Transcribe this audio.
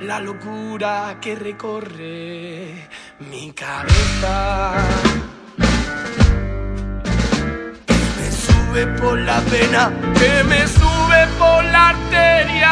la locura que recorre mi cabeza, que me sube por la vena, que me sube por la arteria.